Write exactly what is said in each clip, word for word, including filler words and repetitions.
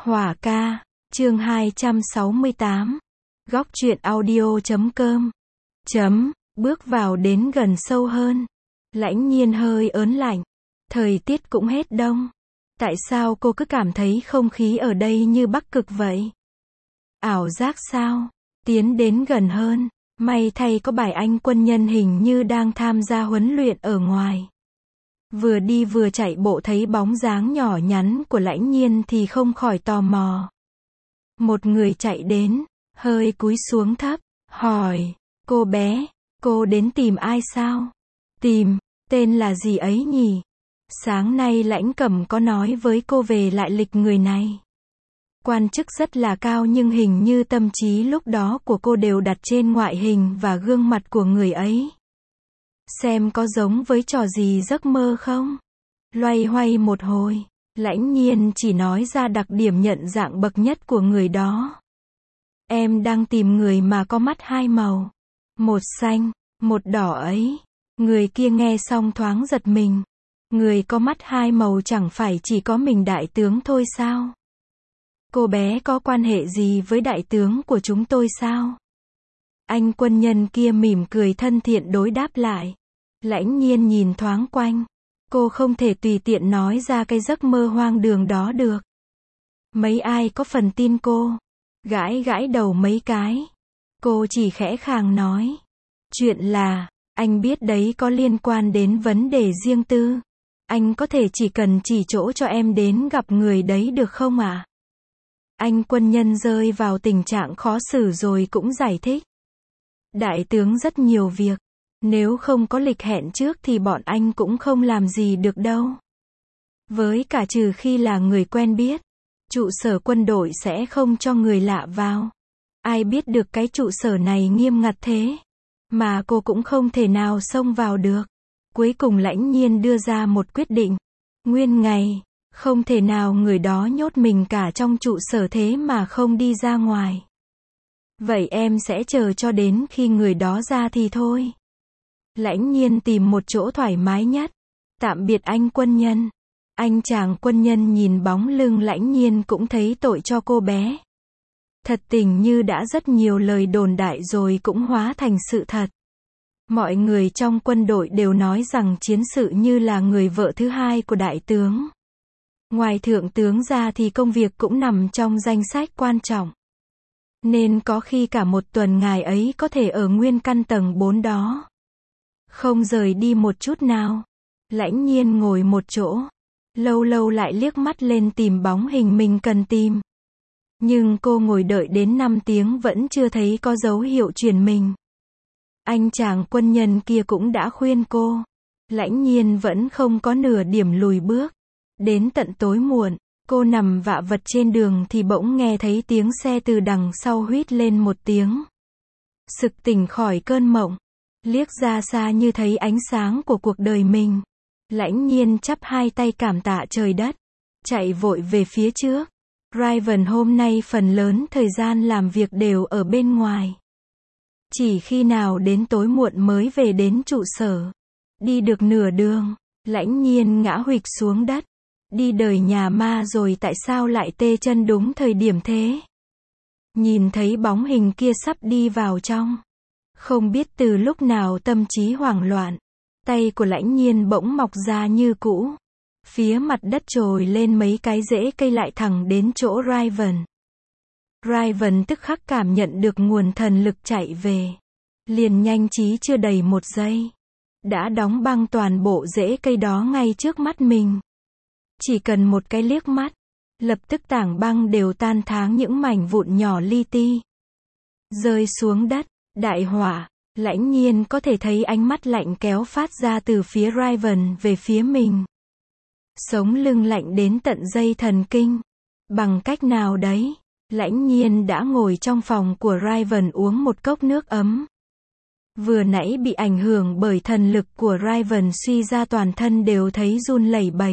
Hỏa ca, chương hai trăm sáu mươi tám. Góc truyện audio chấm com. Chấm, bước vào đến gần sâu hơn. Lãnh Nhiên hơi ớn lạnh. Thời tiết cũng hết đông. Tại sao cô cứ cảm thấy không khí ở đây như Bắc Cực vậy? Ảo giác sao? Tiến đến gần hơn. May thay có bài anh quân nhân hình như đang tham gia huấn luyện ở ngoài. Vừa đi vừa chạy bộ thấy bóng dáng nhỏ nhắn của Lãnh Nhiên thì không khỏi tò mò. Một người chạy đến, hơi cúi xuống thấp, hỏi, cô bé, cô đến tìm ai sao? Tìm, tên là gì ấy nhỉ? Sáng nay Lãnh Cẩm có nói với cô về lại lịch người này. Quan chức rất là cao nhưng hình như tâm trí lúc đó của cô đều đặt trên ngoại hình và gương mặt của người ấy. Xem có giống với trò gì giấc mơ không? Loay hoay một hồi, Lãnh Nhiên chỉ nói ra đặc điểm nhận dạng bậc nhất của người đó. Em đang tìm người mà có mắt hai màu. Một xanh, một đỏ ấy. Người kia nghe xong thoáng giật mình. Người có mắt hai màu chẳng phải chỉ có mình đại tướng thôi sao? Cô bé có quan hệ gì với đại tướng của chúng tôi sao? Anh quân nhân kia mỉm cười thân thiện đối đáp lại. Lãnh Nhiên nhìn thoáng quanh. Cô không thể tùy tiện nói ra cái giấc mơ hoang đường đó được. Mấy ai có phần tin cô? Gãi gãi đầu mấy cái. Cô chỉ khẽ khàng nói. Chuyện là, anh biết đấy có liên quan đến vấn đề riêng tư. Anh có thể chỉ cần chỉ chỗ cho em đến gặp người đấy được không ạ? À? Anh quân nhân rơi vào tình trạng khó xử rồi cũng giải thích. Đại tướng rất nhiều việc. Nếu không có lịch hẹn trước thì bọn anh cũng không làm gì được đâu. Với cả trừ khi là người quen biết, trụ sở quân đội sẽ không cho người lạ vào. Ai biết được cái trụ sở này nghiêm ngặt thế. Mà cô cũng không thể nào xông vào được. Cuối cùng Lãnh Nhiên đưa ra một quyết định. Nguyên ngày, không thể nào người đó nhốt mình cả trong trụ sở thế mà không đi ra ngoài. Vậy em sẽ chờ cho đến khi người đó ra thì thôi. Lãnh Nhiên tìm một chỗ thoải mái nhất. Tạm biệt anh quân nhân. Anh chàng quân nhân nhìn bóng lưng Lãnh Nhiên cũng thấy tội cho cô bé. Thật tình như đã rất nhiều lời đồn đại rồi cũng hóa thành sự thật. Mọi người trong quân đội đều nói rằng chiến sự như là người vợ thứ hai của đại tướng. Ngoài thượng tướng ra thì công việc cũng nằm trong danh sách quan trọng. Nên có khi cả một tuần ngài ấy có thể ở nguyên căn tầng bốn đó. Không rời đi một chút nào. Lãnh Nhiên ngồi một chỗ. Lâu lâu lại liếc mắt lên tìm bóng hình mình cần tìm. Nhưng cô ngồi đợi đến năm tiếng vẫn chưa thấy có dấu hiệu chuyển mình. Anh chàng quân nhân kia cũng đã khuyên cô. Lãnh Nhiên vẫn không có nửa điểm lùi bước. Đến tận tối muộn, cô nằm vạ vật trên đường thì bỗng nghe thấy tiếng xe từ đằng sau huýt lên một tiếng. Sực tỉnh khỏi cơn mộng. Liếc ra xa như thấy ánh sáng của cuộc đời mình. Lãnh Nhiên chắp hai tay cảm tạ trời đất. Chạy vội về phía trước. Raven hôm nay phần lớn thời gian làm việc đều ở bên ngoài. Chỉ khi nào đến tối muộn mới về đến trụ sở. Đi được nửa đường, Lãnh Nhiên ngã huỵch xuống đất. Đi đời nhà ma rồi tại sao lại tê chân đúng thời điểm thế? Nhìn thấy bóng hình kia sắp đi vào trong. Không biết từ lúc nào tâm trí hoảng loạn. Tay của Lãnh Nhiên bỗng mọc ra như cũ. Phía mặt đất trồi lên mấy cái rễ cây lại thẳng đến chỗ Raven. Raven tức khắc cảm nhận được nguồn thần lực chạy về. Liền nhanh trí chưa đầy một giây. Đã đóng băng toàn bộ rễ cây đó ngay trước mắt mình. Chỉ cần một cái liếc mắt. Lập tức tảng băng đều tan tháng những mảnh vụn nhỏ li ti. Rơi xuống đất, đại hỏa. Lãnh Nhiên có thể thấy ánh mắt lạnh kéo phát ra từ phía Raven về phía mình. Sống lưng lạnh đến tận dây thần kinh. Bằng cách nào đấy, Lãnh Nhiên đã ngồi trong phòng của Raven uống một cốc nước ấm. Vừa nãy bị ảnh hưởng bởi thần lực của Raven suy ra toàn thân đều thấy run lẩy bẩy.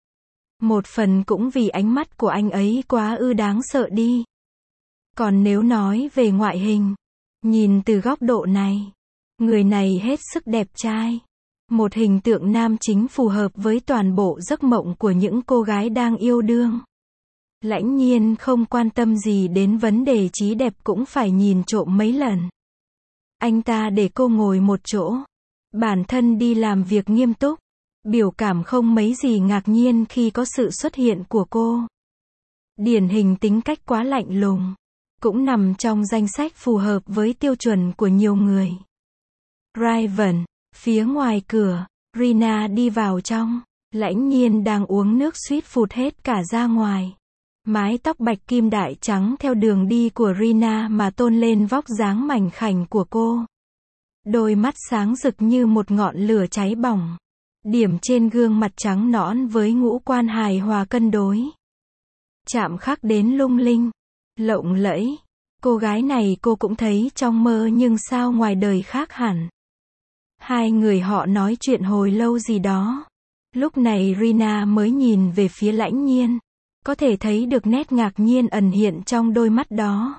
Một phần cũng vì ánh mắt của anh ấy quá ư đáng sợ đi. Còn nếu nói về ngoại hình, nhìn từ góc độ này, người này hết sức đẹp trai. Một hình tượng nam chính phù hợp với toàn bộ giấc mộng của những cô gái đang yêu đương. Lãnh Nhiên không quan tâm gì đến vấn đề trí đẹp cũng phải nhìn trộm mấy lần. Anh ta để cô ngồi một chỗ. Bản thân đi làm việc nghiêm túc. Biểu cảm không mấy gì ngạc nhiên khi có sự xuất hiện của cô. Điển hình tính cách quá lạnh lùng. Cũng nằm trong danh sách phù hợp với tiêu chuẩn của nhiều người. Raven, phía ngoài cửa, Rina đi vào trong. Lãnh Nhiên đang uống nước suýt phụt hết cả ra ngoài. Mái tóc bạch kim đại trắng theo đường đi của Rina mà tôn lên vóc dáng mảnh khảnh của cô. Đôi mắt sáng rực như một ngọn lửa cháy bỏng. Điểm trên gương mặt trắng nõn với ngũ quan hài hòa cân đối. Chạm khắc đến lung linh, lộng lẫy. Cô gái này cô cũng thấy trong mơ nhưng sao ngoài đời khác hẳn. Hai người họ nói chuyện hồi lâu gì đó. Lúc này Rina mới nhìn về phía Lãnh Nhiên. Có thể thấy được nét ngạc nhiên ẩn hiện trong đôi mắt đó.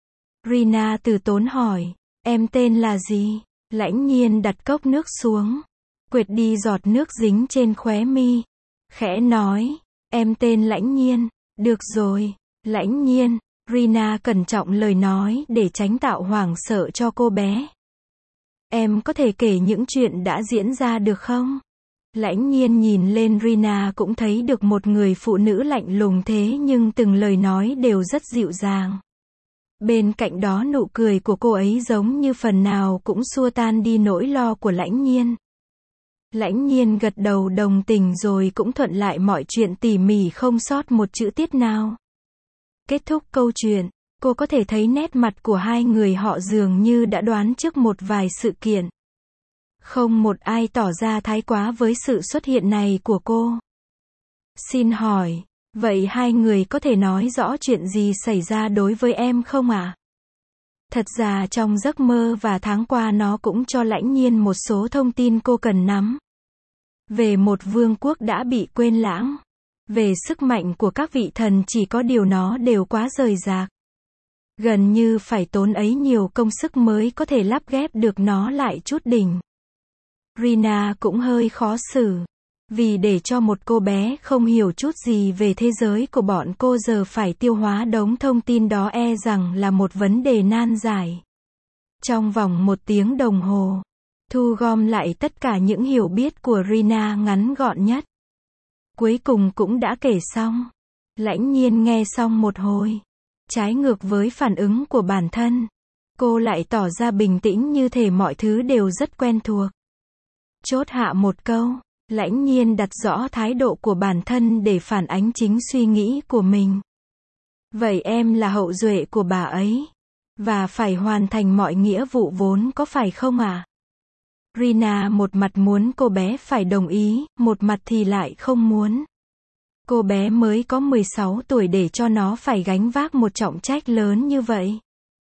Rina từ tốn hỏi, em tên là gì? Lãnh Nhiên đặt cốc nước xuống. Quệt đi giọt nước dính trên khóe mi. Khẽ nói, em tên Lãnh Nhiên. Được rồi, Lãnh Nhiên. Rina cẩn trọng lời nói để tránh tạo hoảng sợ cho cô bé. Em có thể kể những chuyện đã diễn ra được không? Lãnh Nhiên nhìn lên Rina cũng thấy được một người phụ nữ lạnh lùng thế nhưng từng lời nói đều rất dịu dàng. Bên cạnh đó nụ cười của cô ấy giống như phần nào cũng xua tan đi nỗi lo của Lãnh Nhiên. Lãnh Nhiên gật đầu đồng tình rồi cũng thuận lại mọi chuyện tỉ mỉ không sót một chữ tiết nào. Kết thúc câu chuyện, cô có thể thấy nét mặt của hai người họ dường như đã đoán trước một vài sự kiện. Không một ai tỏ ra thái quá với sự xuất hiện này của cô. Xin hỏi, vậy hai người có thể nói rõ chuyện gì xảy ra đối với em không ạ? À? Thật ra trong giấc mơ và tháng qua nó cũng cho Lãnh Nhiên một số thông tin cô cần nắm. Về một vương quốc đã bị quên lãng. Về sức mạnh của các vị thần chỉ có điều nó đều quá rời rạc. Gần như phải tốn ấy nhiều công sức mới có thể lắp ghép được nó lại chút đỉnh. Rina cũng hơi khó xử. Vì để cho một cô bé không hiểu chút gì về thế giới của bọn cô giờ phải tiêu hóa đống thông tin đó e rằng là một vấn đề nan giải. Trong vòng một tiếng đồng hồ, thu gom lại tất cả những hiểu biết của Rina ngắn gọn nhất. Cuối cùng cũng đã kể xong. Lãnh Nhiên nghe xong một hồi. Trái ngược với phản ứng của bản thân. Cô lại tỏ ra bình tĩnh như thể mọi thứ đều rất quen thuộc. Chốt hạ một câu. Lãnh Nhiên đặt rõ thái độ của bản thân để phản ánh chính suy nghĩ của mình. Vậy em là hậu duệ của bà ấy. Và phải hoàn thành mọi nghĩa vụ vốn có phải không ạ? À? Rina một mặt muốn cô bé phải đồng ý, một mặt thì lại không muốn. Cô bé mới có mười sáu tuổi để cho nó phải gánh vác một trọng trách lớn như vậy.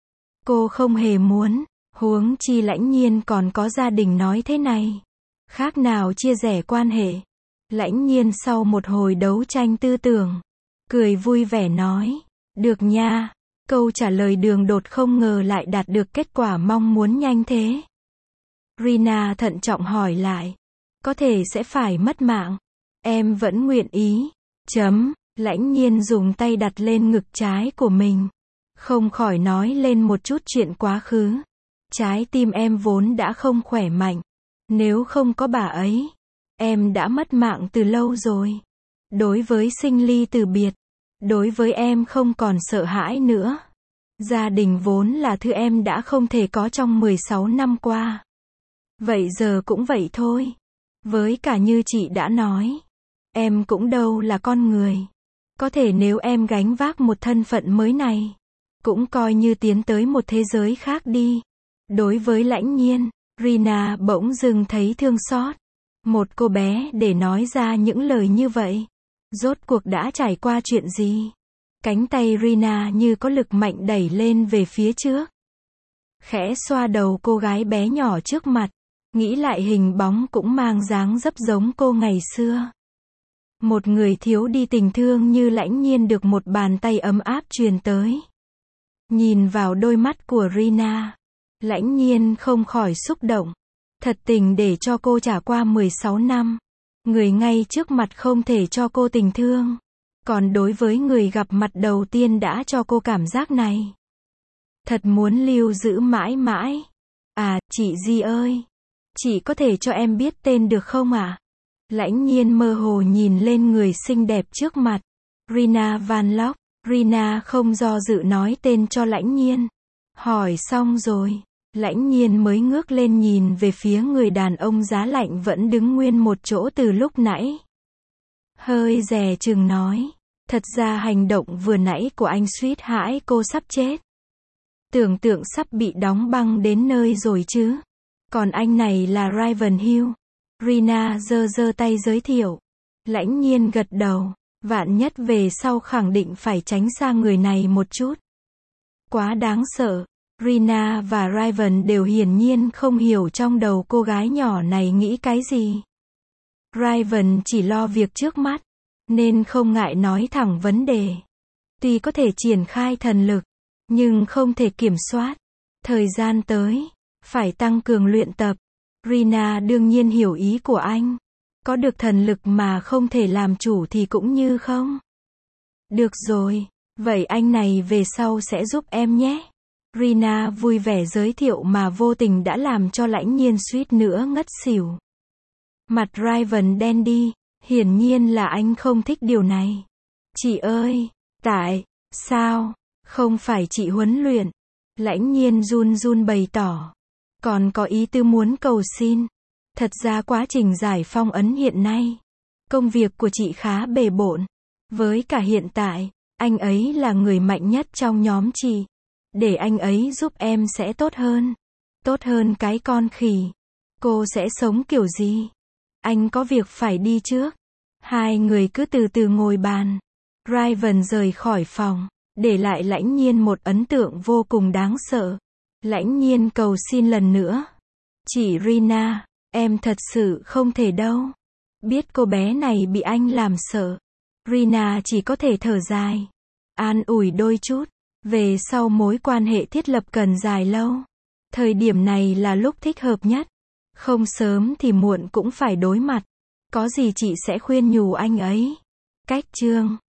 Cô không hề muốn, huống chi Lãnh Nhiên còn có gia đình nói thế này. Khác nào chia rẽ quan hệ. Lãnh Nhiên sau một hồi đấu tranh tư tưởng, cười vui vẻ nói, được nha. Câu trả lời đường đột không ngờ lại đạt được kết quả mong muốn nhanh thế. Rina thận trọng hỏi lại, có thể sẽ phải mất mạng. Em vẫn nguyện ý. Chấm. Lãnh Nhiên dùng tay đặt lên ngực trái của mình. Không khỏi nói lên một chút chuyện quá khứ. Trái tim em vốn đã không khỏe mạnh. Nếu không có bà ấy, em đã mất mạng từ lâu rồi. Đối với sinh ly từ biệt, đối với em không còn sợ hãi nữa. Gia đình vốn là thứ em đã không thể có trong mười sáu năm qua. Vậy giờ cũng vậy thôi. Với cả như chị đã nói, em cũng đâu là con người. Có thể nếu em gánh vác một thân phận mới này, cũng coi như tiến tới một thế giới khác đi. Đối với Lãnh Nhiên, Rina bỗng dưng thấy thương xót. Một cô bé để nói ra những lời như vậy. Rốt cuộc đã trải qua chuyện gì? Cánh tay Rina như có lực mạnh đẩy lên về phía trước. Khẽ xoa đầu cô gái bé nhỏ trước mặt. Nghĩ lại hình bóng cũng mang dáng dấp giống cô ngày xưa. Một người thiếu đi tình thương như Lãnh Nhiên được một bàn tay ấm áp truyền tới. Nhìn vào đôi mắt của Rina, Lãnh Nhiên không khỏi xúc động. Thật tình để cho cô trả qua mười sáu năm. Người ngay trước mặt không thể cho cô tình thương. Còn đối với người gặp mặt đầu tiên đã cho cô cảm giác này. Thật muốn lưu giữ mãi mãi. À, chị Di ơi. Chị có thể cho em biết tên được không ạ? À? Lãnh Nhiên mơ hồ nhìn lên người xinh đẹp trước mặt. Rina Van Lok. Rina không do dự nói tên cho Lãnh Nhiên. Hỏi xong rồi. Lãnh Nhiên mới ngước lên nhìn về phía người đàn ông giá lạnh vẫn đứng nguyên một chỗ từ lúc nãy. Hơi dè chừng nói. Thật ra hành động vừa nãy của anh suýt hãi cô sắp chết. Tưởng tượng sắp bị đóng băng đến nơi rồi chứ. Còn anh này là Ravenhill. Rina giơ giơ tay giới thiệu. Lãnh Nhiên gật đầu. Vạn nhất về sau khẳng định phải tránh xa người này một chút. Quá đáng sợ. Rina và Raven đều hiển nhiên không hiểu trong đầu cô gái nhỏ này nghĩ cái gì. Raven chỉ lo việc trước mắt, nên không ngại nói thẳng vấn đề. Tuy có thể triển khai thần lực, nhưng không thể kiểm soát. Thời gian tới, phải tăng cường luyện tập. Rina đương nhiên hiểu ý của anh. Có được thần lực mà không thể làm chủ thì cũng như không. Được rồi, vậy anh này về sau sẽ giúp em nhé. Rina vui vẻ giới thiệu mà vô tình đã làm cho Lãnh Nhiên suýt nữa ngất xỉu. Mặt Raven đen đi, hiển nhiên là anh không thích điều này. Chị ơi, tại sao không phải chị huấn luyện? Lãnh Nhiên run run bày tỏ. Còn có ý tư muốn cầu xin. Thật ra quá trình giải phong ấn hiện nay, công việc của chị khá bề bộn. Với cả hiện tại, anh ấy là người mạnh nhất trong nhóm chị. Để anh ấy giúp em sẽ tốt hơn. Tốt hơn cái con khỉ. Cô sẽ sống kiểu gì? Anh có việc phải đi trước. Hai người cứ từ từ ngồi bàn. Raven rời khỏi phòng, để lại Lãnh Nhiên một ấn tượng vô cùng đáng sợ. Lãnh Nhiên cầu xin lần nữa. Chị Rina, em thật sự không thể đâu. Biết cô bé này bị anh làm sợ. Rina chỉ có thể thở dài. An ủi đôi chút. Về sau mối quan hệ thiết lập cần dài lâu. Thời điểm này là lúc thích hợp nhất. Không sớm thì muộn cũng phải đối mặt. Có gì chị sẽ khuyên nhủ anh ấy. Cách chương